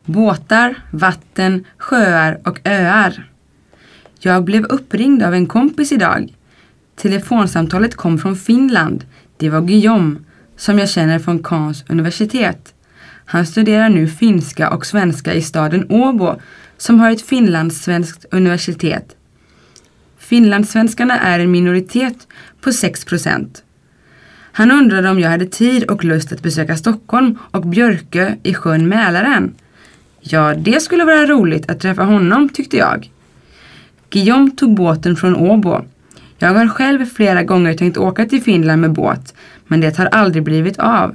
Båtar, vatten, sjöar och öar. Jag blev uppringd av en kompis idag. Telefonsamtalet kom från Finland. Det var Guillaume, som jag känner från Caens universitet. Han studerar nu finska och svenska i staden Åbo, som har ett finlandssvenskt universitet. Finlandssvenskarna är en minoritet på 6%. Han undrade om jag hade tid och lust att besöka Stockholm och Björkö i sjön Mälaren. Ja, det skulle vara roligt att träffa honom, tyckte jag. Guillaume tog båten från Åbo. Jag har själv flera gånger tänkt åka till Finland med båt, men det har aldrig blivit av.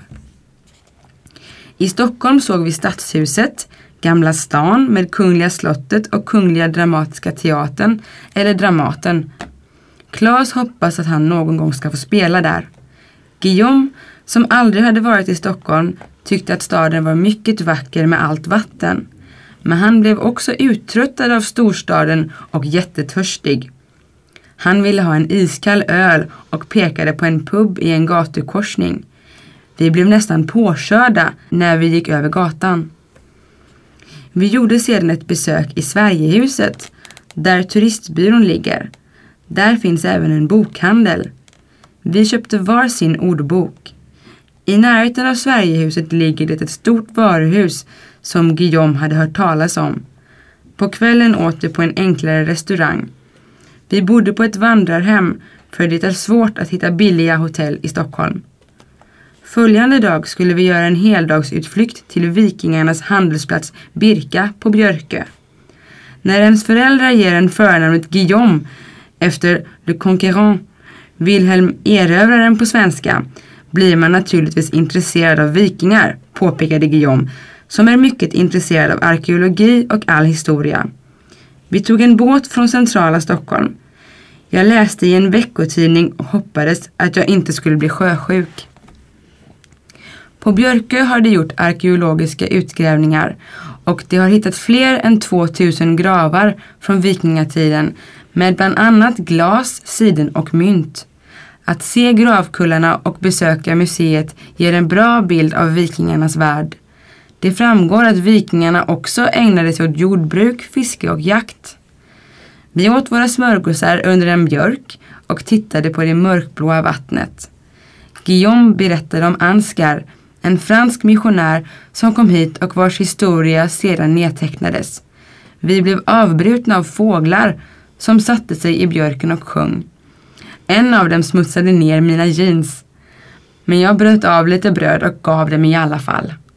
I Stockholm såg vi Stadshuset, Gamla stan med Kungliga slottet och Kungliga dramatiska teatern, eller Dramaten. Claes hoppas att han någon gång ska få spela där. Guillaume, som aldrig hade varit i Stockholm, tyckte att staden var mycket vacker med allt vatten. Men han blev också uttröttad av storstaden och jättetörstig. Han ville ha en iskall öl och pekade på en pub i en gatukorsning. Vi blev nästan påkörda när vi gick över gatan. Vi gjorde sedan ett besök i Sverigehuset, där turistbyrån ligger. Där finns även en bokhandel. Vi köpte var sin ordbok. I närheten av Sverigehuset ligger det ett stort varuhus som Guillaume hade hört talas om. På kvällen åt vi på en enklare restaurang. Vi bodde på ett vandrarhem, för det är svårt att hitta billiga hotell i Stockholm. Följande dag skulle vi göra en heldagsutflykt till vikingarnas handelsplats Birka på Björkö. När ens föräldrar ger en förnamnet Guillaume efter Le Conquérant, Wilhelm Erövraren på svenska, blir man naturligtvis intresserad av vikingar, påpekade Guillaume, som är mycket intresserad av arkeologi och all historia. Vi tog en båt från centrala Stockholm. Jag läste i en veckotidning och hoppades att jag inte skulle bli sjösjuk. På Björkö har de gjort arkeologiska utgrävningar och de har hittat fler än 2000 gravar från vikingatiden med bland annat glas, siden och mynt. Att se gravkullarna och besöka museet ger en bra bild av vikingarnas värld. Det framgår att vikingarna också ägnade sig åt jordbruk, fiske och jakt. Vi åt våra smörgåsar under en björk och tittade på det mörkblåa vattnet. Guillaume berättade om Ansgar, en fransk missionär som kom hit och vars historia sedan nedtecknades. Vi blev avbrutna av fåglar som satte sig i björken och sjöng. En av dem smutsade ner mina jeans, men jag bröt av lite bröd och gav dem i alla fall.